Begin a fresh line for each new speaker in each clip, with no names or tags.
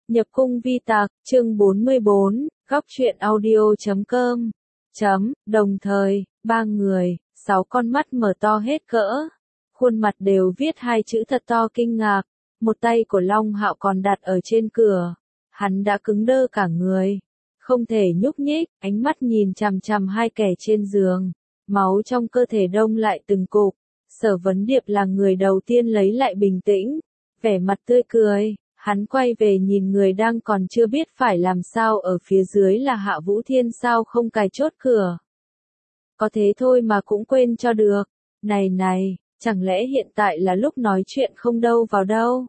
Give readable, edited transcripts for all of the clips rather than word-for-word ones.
Nhập cung vi tạc, chương 44, góc truyện audio.com. Đồng thời, 3 người, 6 con mắt mở to hết cỡ. Khuôn mặt đều viết 2 chữ thật to kinh ngạc. Một tay của Long Hạo còn đặt ở trên cửa. Hắn đã cứng đơ cả người. Không thể nhúc nhích, ánh mắt nhìn chằm chằm 2 kẻ trên giường. Máu trong cơ thể đông lại từng cục. Sở Vấn Điệp là người đầu tiên lấy lại bình tĩnh. Vẻ mặt tươi cười. Hắn quay về nhìn người đang còn chưa biết phải làm sao ở phía dưới là Hạ Vũ Thiên sao không cài chốt cửa. Có thế thôi mà cũng quên cho được. Này, chẳng lẽ hiện tại là lúc nói chuyện không đâu vào đâu.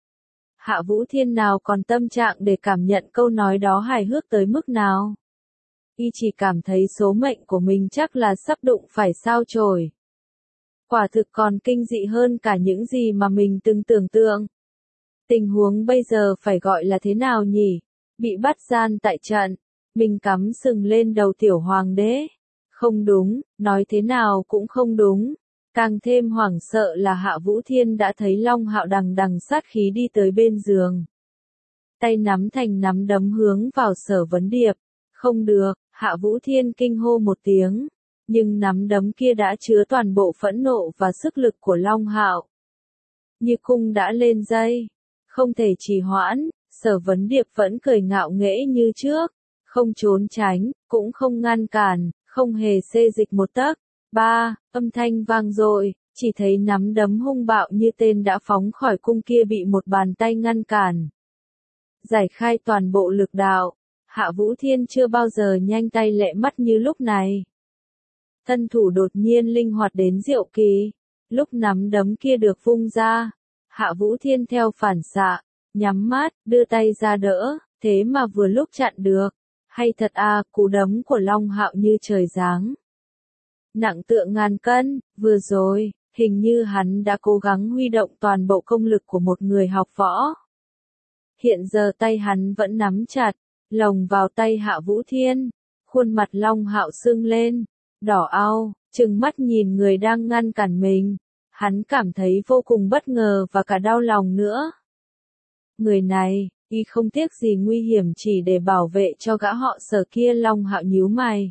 Hạ Vũ Thiên nào còn tâm trạng để cảm nhận câu nói đó hài hước tới mức nào. Y chỉ cảm thấy số mệnh của mình chắc là sắp đụng phải sao chổi. Quả thực còn kinh dị hơn cả những gì mà mình từng tưởng tượng. Tình huống bây giờ phải gọi là thế nào nhỉ? Bị bắt gian tại trận, mình cắm sừng lên đầu tiểu hoàng đế. Không đúng, nói thế nào cũng không đúng. Càng thêm hoảng sợ là Hạ Vũ Thiên đã thấy Long Hạo đằng đằng sát khí đi tới bên giường. Tay nắm thành nắm đấm hướng vào Sở Vấn Điệp. Không được, Hạ Vũ Thiên kinh hô một tiếng. Nhưng nắm đấm kia đã chứa toàn bộ phẫn nộ và sức lực của Long Hạo. Như cung đã lên dây. Không thể trì hoãn, Sở Vấn Điệp vẫn cười ngạo nghễ như trước, không trốn tránh, cũng không ngăn cản, không hề xê dịch một tấc. Âm thanh vang dội, chỉ thấy nắm đấm hung bạo như tên đã phóng khỏi cung kia bị một bàn tay ngăn cản. Giải khai toàn bộ lực đạo, Hạ Vũ Thiên chưa bao giờ nhanh tay lẹ mắt như lúc này. Thân thủ đột nhiên linh hoạt đến diệu kỳ, lúc nắm đấm kia được vung ra. Hạ Vũ Thiên theo phản xạ, nhắm mắt, đưa tay ra đỡ, thế mà vừa lúc chặn được. Hay thật à, cú đấm của Long Hạo như trời giáng. Nặng tựa ngàn cân, vừa rồi, hình như hắn đã cố gắng huy động toàn bộ công lực của một người học võ. Hiện giờ tay hắn vẫn nắm chặt, lồng vào tay Hạ Vũ Thiên. Khuôn mặt Long Hạo sưng lên, đỏ au, trừng mắt nhìn người đang ngăn cản mình. Hắn cảm thấy vô cùng bất ngờ và cả đau lòng nữa. Người này, y không tiếc gì nguy hiểm chỉ để bảo vệ cho gã họ Sở kia. Long Hạo nhíu mày,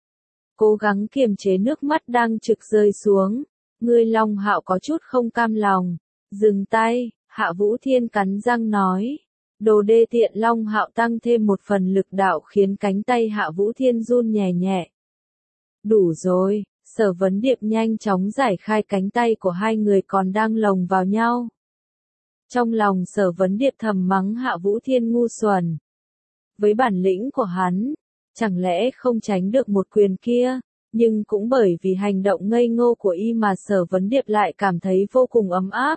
cố gắng kiềm chế nước mắt đang trực rơi xuống. Ngươi Long Hạo có chút không cam lòng. Dừng tay, Hạ Vũ Thiên cắn răng nói. Đồ đê tiện. Long Hạo tăng thêm một phần lực đạo khiến cánh tay Hạ Vũ Thiên run nhẹ nhẹ. Đủ rồi. Sở Vấn Điệp nhanh chóng giải khai cánh tay của hai người còn đang lồng vào nhau. Trong lòng Sở Vấn Điệp thầm mắng Hạ Vũ Thiên ngu xuẩn. Với bản lĩnh của hắn, chẳng lẽ không tránh được một quyền kia, nhưng cũng bởi vì hành động ngây ngô của y mà Sở Vấn Điệp lại cảm thấy vô cùng ấm áp.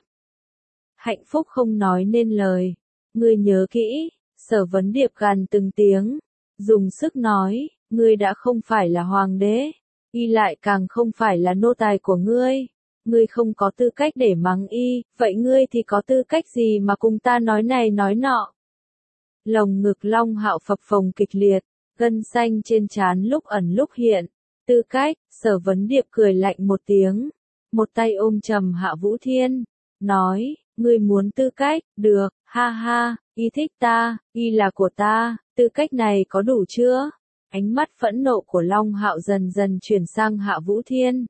Hạnh phúc không nói nên lời. Ngươi nhớ kỹ, Sở Vấn Điệp gằn từng tiếng, dùng sức nói, ngươi đã không phải là hoàng đế. Y lại càng không phải là nô tài của ngươi. Ngươi không có tư cách để mắng y, vậy ngươi thì có tư cách gì mà cùng ta nói này nói nọ. Lồng ngực Long Hạo phập phồng kịch liệt, gân xanh trên trán lúc ẩn lúc hiện. Tư cách, Sở Vấn Điệp cười lạnh một tiếng. Một tay ôm chầm Hạ Vũ Thiên, nói, ngươi muốn tư cách, được, ha ha, y thích ta, y là của ta, tư cách này có đủ chưa? Ánh mắt phẫn nộ của Long Hạo dần dần chuyển sang Hạ Vũ Thiên.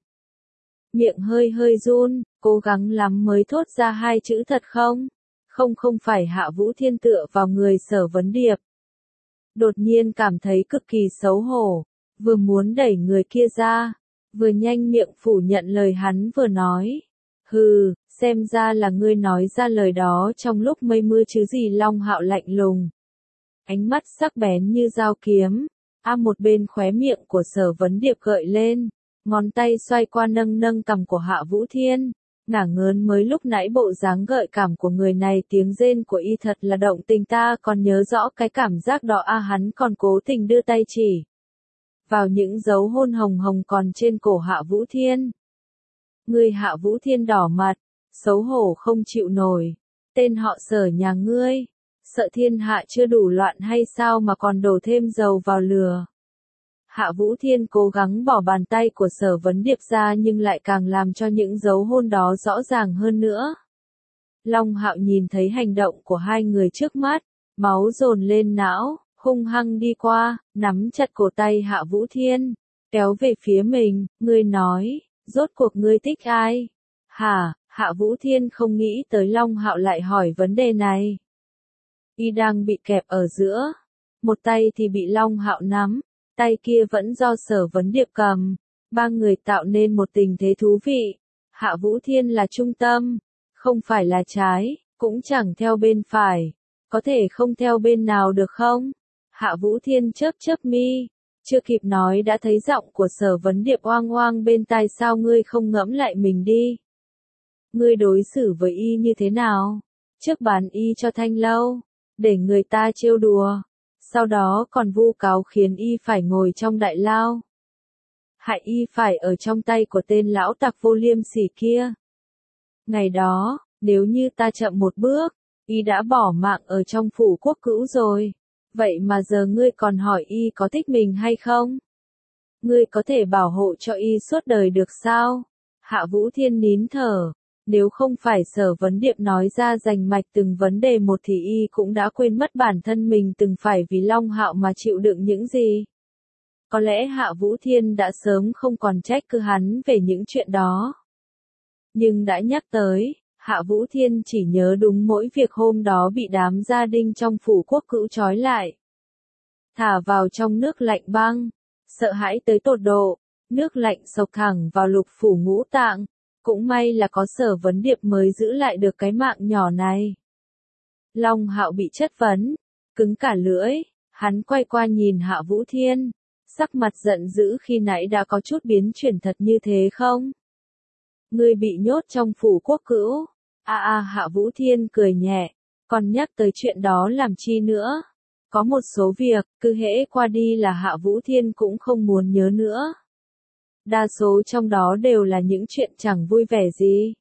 Miệng hơi run, cố gắng lắm mới thốt ra 2 chữ thật không? Không phải. Hạ Vũ Thiên tựa vào người Sở Vấn Điệp. Đột nhiên cảm thấy cực kỳ xấu hổ, vừa muốn đẩy người kia ra, vừa nhanh miệng phủ nhận lời hắn vừa nói. Hừ, xem ra là ngươi nói ra lời đó trong lúc mây mưa chứ gì. Long Hạo lạnh lùng, ánh mắt sắc bén như dao kiếm. Một bên khóe miệng của Sở Vấn Điệp gợi lên, ngón tay xoay qua nâng cằm của Hạ Vũ Thiên, ngả ngớn mới lúc nãy bộ dáng gợi cảm của người này. Tiếng rên của y thật là động tình, ta còn nhớ rõ cái cảm giác đó. Hắn còn cố tình đưa tay chỉ vào những dấu hôn hồng hồng còn trên cổ Hạ Vũ Thiên. Ngươi Hạ Vũ Thiên đỏ mặt, xấu hổ không chịu nổi. Tên họ Sở nhà ngươi, sợ thiên hạ chưa đủ loạn hay sao mà còn đổ thêm dầu vào lửa. Hạ Vũ Thiên cố gắng bỏ bàn tay của Sở Vấn Điệp ra nhưng lại càng làm cho những dấu hôn đó rõ ràng hơn nữa. Long Hạo nhìn thấy hành động của hai người trước mắt, máu dồn lên não, hung hăng đi qua, nắm chặt cổ tay Hạ Vũ Thiên, kéo về phía mình, ngươi nói, rốt cuộc ngươi thích ai? Hả? Hạ Vũ Thiên không nghĩ tới Long Hạo lại hỏi vấn đề này. Y đang bị kẹp ở giữa, một tay thì bị Long Hạo nắm, tay kia vẫn do Sở Vấn Điệp cầm, ba người tạo nên một tình thế thú vị. Hạ Vũ Thiên là trung tâm, không phải là trái, cũng chẳng theo bên phải, có thể không theo bên nào được không? Hạ Vũ Thiên chớp chớp mi, chưa kịp nói đã thấy giọng của Sở Vấn Điệp oang oang bên tai, sao ngươi không ngẫm lại mình đi? Ngươi đối xử với y như thế nào? Trước bán y cho Thanh Lâu, để người ta trêu đùa, sau đó còn vu cáo khiến y phải ngồi trong đại lao. Hại y phải ở trong tay của tên lão tặc vô liêm sỉ kia. Ngày đó, nếu như ta chậm một bước, y đã bỏ mạng ở trong phủ quốc cữu rồi. Vậy mà giờ ngươi còn hỏi y có thích mình hay không? Ngươi có thể bảo hộ cho y suốt đời được sao? Hạ Vũ Thiên nín thở. Nếu không phải Sở Vấn Điệp nói ra rành mạch từng vấn đề một thì y cũng đã quên mất bản thân mình từng phải vì Long Hạo mà chịu đựng những gì. Có lẽ Hạ Vũ Thiên đã sớm không còn trách cứ hắn về những chuyện đó. Nhưng đã nhắc tới, Hạ Vũ Thiên chỉ nhớ đúng mỗi việc hôm đó bị đám gia đình trong phủ quốc cữu trói lại. Thả vào trong nước lạnh băng, sợ hãi tới tột độ, nước lạnh xộc thẳng vào lục phủ ngũ tạng. Cũng may là có Sở Vấn Điệp mới giữ lại được cái mạng nhỏ này. Long Hạo bị chất vấn, cứng cả lưỡi, hắn quay qua nhìn Hạ Vũ Thiên, sắc mặt giận dữ khi nãy đã có chút biến chuyển thật như thế không? Ngươi bị nhốt trong phủ quốc cữu. Hạ Vũ Thiên cười nhẹ, còn nhắc tới chuyện đó làm chi nữa? Có một số việc, cứ hễ qua đi là Hạ Vũ Thiên cũng không muốn nhớ nữa. Đa số trong đó đều là những chuyện chẳng vui vẻ gì.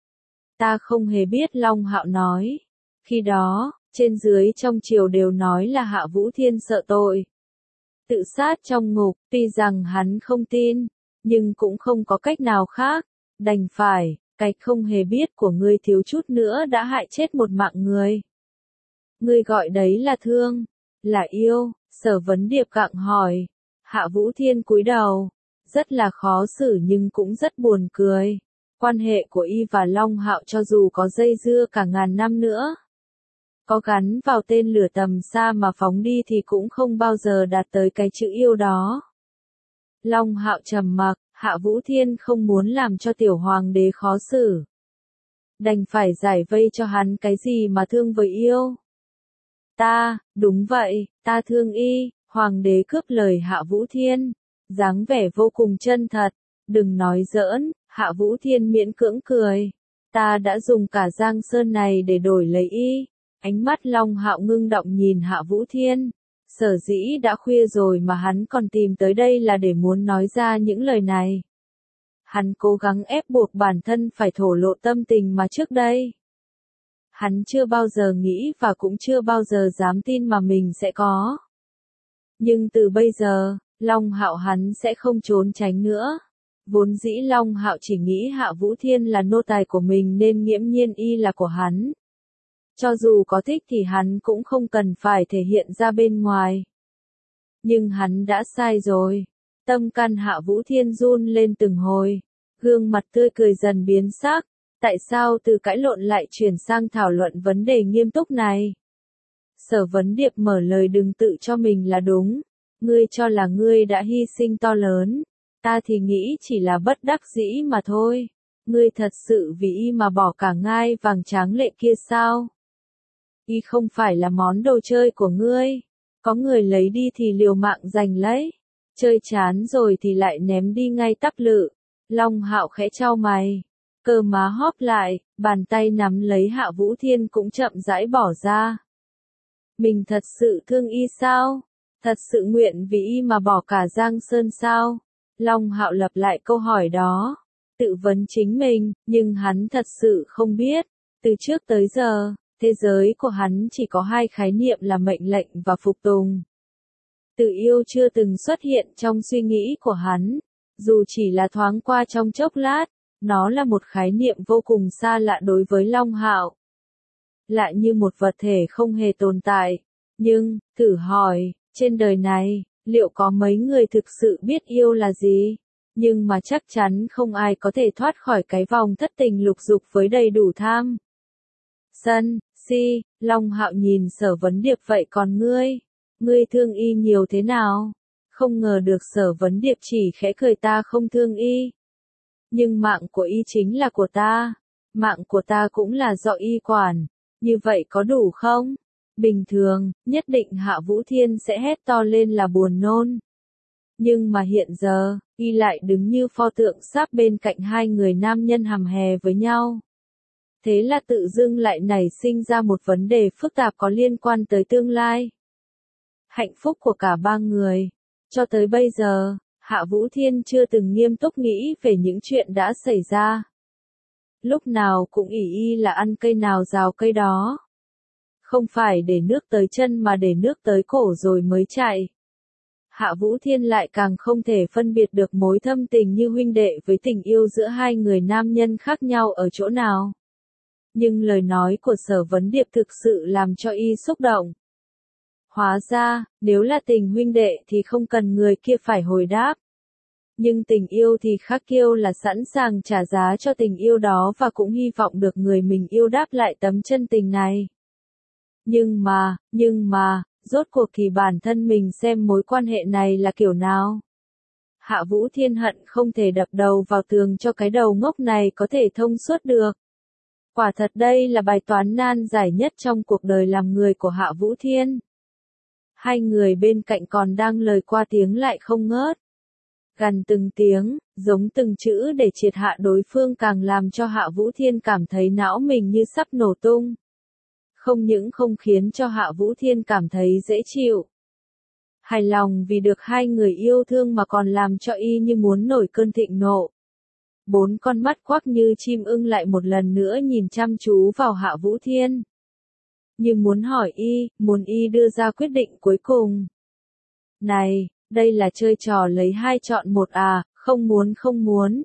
Ta không hề biết, Long Hạo nói. Khi đó, trên dưới trong triều đều nói là Hạ Vũ Thiên sợ tội. Tự sát trong ngục, tuy rằng hắn không tin, nhưng cũng không có cách nào khác. Đành phải, cái không hề biết của ngươi thiếu chút nữa đã hại chết một mạng người. Ngươi gọi đấy là thương, là yêu? Sở Vấn Điệp gặng hỏi. Hạ Vũ Thiên cúi đầu. Rất là khó xử nhưng cũng rất buồn cười. Quan hệ của y và Long Hạo cho dù có dây dưa cả ngàn năm nữa, có gắn vào tên lửa tầm xa mà phóng đi thì cũng không bao giờ đạt tới cái chữ yêu đó. Long Hạo trầm mặc, Hạ Vũ Thiên không muốn làm cho tiểu hoàng đế khó xử. Đành phải giải vây cho hắn, cái gì mà thương với yêu. Đúng vậy, ta thương y. Hoàng đế cướp lời Hạ Vũ Thiên. Dáng vẻ vô cùng chân thật, đừng nói giỡn. Hạ Vũ Thiên miễn cưỡng cười. Ta đã dùng cả Giang Sơn này để đổi lấy y. Ánh mắt Long Hạo ngưng động nhìn Hạ Vũ Thiên. Sở dĩ đã khuya rồi mà hắn còn tìm tới đây là để muốn nói ra những lời này. Hắn cố gắng ép buộc bản thân phải thổ lộ tâm tình mà trước đây hắn chưa bao giờ nghĩ và cũng chưa bao giờ dám tin mà mình sẽ có. Nhưng từ bây giờ, Long Hạo hắn sẽ không trốn tránh nữa. Vốn dĩ Long Hạo chỉ nghĩ Hạ Vũ Thiên là nô tài của mình nên nghiễm nhiên y là của hắn. Cho dù có thích thì hắn cũng không cần phải thể hiện ra bên ngoài. Nhưng hắn đã sai rồi. Tâm can Hạ Vũ Thiên run lên từng hồi. Gương mặt tươi cười dần biến sắc. Tại sao từ cãi lộn lại chuyển sang thảo luận vấn đề nghiêm túc này? Sở Vấn Điệp mở lời, đừng tự cho mình là đúng. Ngươi cho là ngươi đã hy sinh to lớn. Ta thì nghĩ chỉ là bất đắc dĩ mà thôi. Ngươi thật sự vì y mà bỏ cả ngai vàng tráng lệ kia sao? Y không phải là món đồ chơi của ngươi. Có người lấy đi thì liều mạng giành lấy. Chơi chán rồi thì lại ném đi ngay tắp lự. Long Hạo khẽ chau mày. Cơ má hóp lại, bàn tay nắm lấy Hạ Vũ Thiên cũng chậm rãi bỏ ra. Mình thật sự thương y sao? Thật sự nguyện vì y mà bỏ cả Giang Sơn sao? Long Hạo lặp lại câu hỏi đó. Tự vấn chính mình, nhưng hắn thật sự không biết. Từ trước tới giờ, thế giới của hắn chỉ có hai khái niệm là mệnh lệnh và phục tùng. Tự yêu chưa từng xuất hiện trong suy nghĩ của hắn. Dù chỉ là thoáng qua trong chốc lát, nó là một khái niệm vô cùng xa lạ đối với Long Hạo. Lạ như một vật thể không hề tồn tại, Nhưng, thử hỏi, trên đời này, liệu có mấy người thực sự biết yêu là gì? Nhưng mà chắc chắn không ai có thể thoát khỏi cái vòng thất tình lục dục với đầy đủ tham. Sân, si, Long Hạo nhìn Sở Vấn Điệp vậy còn ngươi thương y nhiều thế nào? Không ngờ được Sở Vấn Điệp chỉ khẽ cười ta không thương y. Nhưng mạng của y chính là của ta. Mạng của ta cũng là do y quản. Như vậy có đủ không? Bình thường, nhất định Hạ Vũ Thiên sẽ hét to lên là buồn nôn. Nhưng mà hiện giờ, y lại đứng như pho tượng sáp bên cạnh hai người nam nhân hầm hè với nhau. Thế là tự dưng lại nảy sinh ra một vấn đề phức tạp có liên quan tới tương lai. Hạnh phúc của cả ba người. Cho tới bây giờ, Hạ Vũ Thiên chưa từng nghiêm túc nghĩ về những chuyện đã xảy ra. Lúc nào cũng ỷ y là ăn cây nào rào cây đó. Không phải để nước tới chân mà để nước tới cổ rồi mới chạy. Hạ Vũ Thiên lại càng không thể phân biệt được mối thâm tình như huynh đệ với tình yêu giữa hai người nam nhân khác nhau ở chỗ nào. Nhưng lời nói của Sở Vấn Điệp thực sự làm cho y xúc động. Hóa ra, nếu là tình huynh đệ thì không cần người kia phải hồi đáp. Nhưng tình yêu thì khác, yêu là sẵn sàng trả giá cho tình yêu đó và cũng hy vọng được người mình yêu đáp lại tấm chân tình này. Nhưng mà, rốt cuộc thì bản thân mình xem mối quan hệ này là kiểu nào. Hạ Vũ Thiên hận không thể đập đầu vào tường cho cái đầu ngốc này có thể thông suốt được. Quả thật đây là bài toán nan giải nhất trong cuộc đời làm người của Hạ Vũ Thiên. Hai người bên cạnh còn đang lời qua tiếng lại không ngớt. Gằn từng tiếng, giống từng chữ để triệt hạ đối phương càng làm cho Hạ Vũ Thiên cảm thấy não mình như sắp nổ tung. Không những không khiến cho Hạ Vũ Thiên cảm thấy dễ chịu. Hài lòng vì được hai người yêu thương mà còn làm cho y như muốn nổi cơn thịnh nộ. Bốn con mắt quắc như chim ưng lại một lần nữa nhìn chăm chú vào Hạ Vũ Thiên. Như muốn hỏi y, muốn y đưa ra quyết định cuối cùng. Này, đây là chơi trò lấy hai chọn một à, không muốn.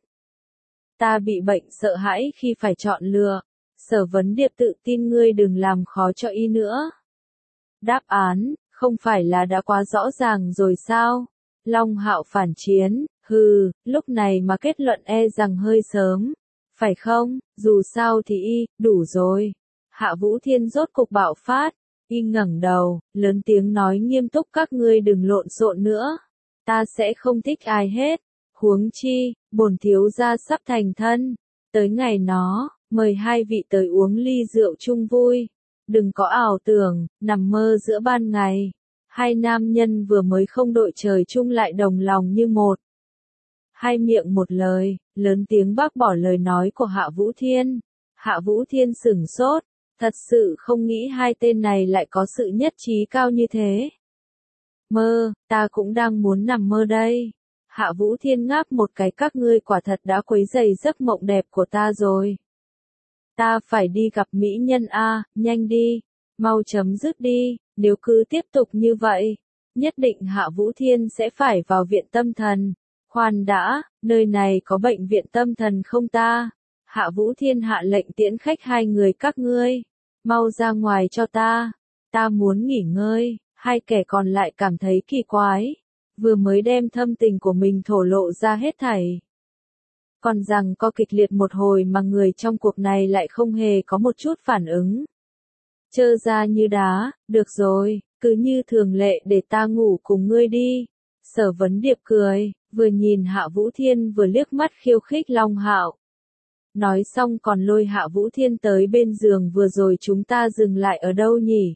Ta bị bệnh sợ hãi khi phải chọn lựa. Sở Vấn Điệp tự tin ngươi đừng làm khó cho y nữa. Đáp án, không phải là đã quá rõ ràng rồi sao? Long Hạo phản chiến, lúc này mà kết luận e rằng hơi sớm. Phải không, dù sao thì y, đủ rồi. Hạ Vũ Thiên rốt cục bạo phát, y ngẩng đầu, lớn tiếng nói nghiêm túc các ngươi đừng lộn xộn nữa. Ta sẽ không thích ai hết. Huống chi, bổn thiếu gia sắp thành thân. Tới ngày nó, mời hai vị tới uống ly rượu chung vui. Đừng có ảo tưởng, nằm mơ giữa ban ngày. Hai nam nhân vừa mới không đội trời chung lại đồng lòng như một. Hai miệng một lời, lớn tiếng bác bỏ lời nói của Hạ Vũ Thiên. Hạ Vũ Thiên sửng sốt, thật sự không nghĩ hai tên này lại có sự nhất trí cao như thế. Mơ, ta cũng đang muốn nằm mơ đây. Hạ Vũ Thiên ngáp một cái, các ngươi quả thật đã quấy rầy giấc mộng đẹp của ta rồi. Ta phải đi gặp mỹ nhân a, nhanh đi, mau chấm dứt đi, nếu cứ tiếp tục như vậy, nhất định Hạ Vũ Thiên sẽ phải vào viện tâm thần. Khoan đã, nơi này có bệnh viện tâm thần không ta? Hạ Vũ Thiên hạ lệnh tiễn khách hai người các ngươi, mau ra ngoài cho ta muốn nghỉ ngơi. Hai kẻ còn lại cảm thấy kỳ quái, vừa mới đem thâm tình của mình thổ lộ ra hết thảy. Còn rằng có kịch liệt một hồi mà người trong cuộc này lại không hề có một chút phản ứng. Trơ ra như đá, được rồi, cứ như thường lệ để ta ngủ cùng ngươi đi. Sở Vấn Điệp cười, vừa nhìn Hạ Vũ Thiên vừa liếc mắt khiêu khích Long Hạo. Nói xong còn lôi Hạ Vũ Thiên tới bên giường vừa rồi chúng ta dừng lại ở đâu nhỉ?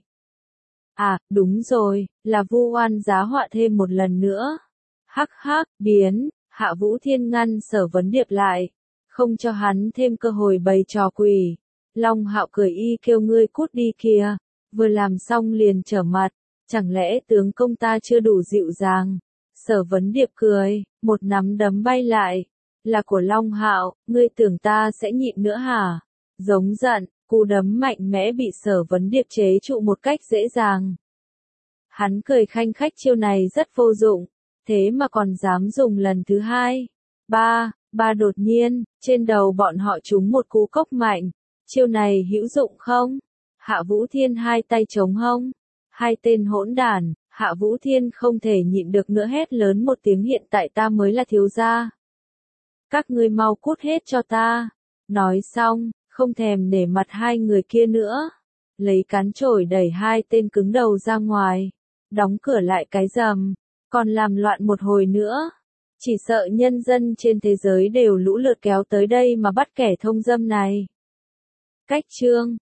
À, đúng rồi, là vu oan giá họa thêm một lần nữa. Hắc hắc, biến, Hạ Vũ Thiên ngăn Sở Vấn Điệp lại, không cho hắn thêm cơ hội bày trò quỷ. Long Hạo cười y kêu ngươi cút đi kìa, vừa làm xong liền trở mặt, chẳng lẽ tướng công ta chưa đủ dịu dàng? Sở Vấn Điệp cười, một nắm đấm bay lại, là của Long Hạo, ngươi tưởng ta sẽ nhịn nữa hả? Giống giận, cú đấm mạnh mẽ bị Sở Vấn Điệp chế trụ một cách dễ dàng. Hắn cười khanh khách chiêu này rất vô dụng, thế mà còn dám dùng lần thứ hai. Ba đột nhiên, trên đầu bọn họ trúng một cú cốc mạnh. Chiêu này hữu dụng không? Hạ Vũ Thiên hai tay chống hông, Hai tên hỗn đản, Hạ Vũ Thiên không thể nhịn được nữa hét lớn một tiếng, hiện tại ta mới là thiếu gia. Các ngươi mau cút hết cho ta. Nói xong, không thèm để mặt hai người kia nữa. Lấy cán chổi đẩy hai tên cứng đầu ra ngoài. Đóng cửa lại cái rầm. Còn làm loạn một hồi nữa. Chỉ sợ nhân dân trên thế giới đều lũ lượt kéo tới đây mà bắt kẻ thông dâm này. Cách chương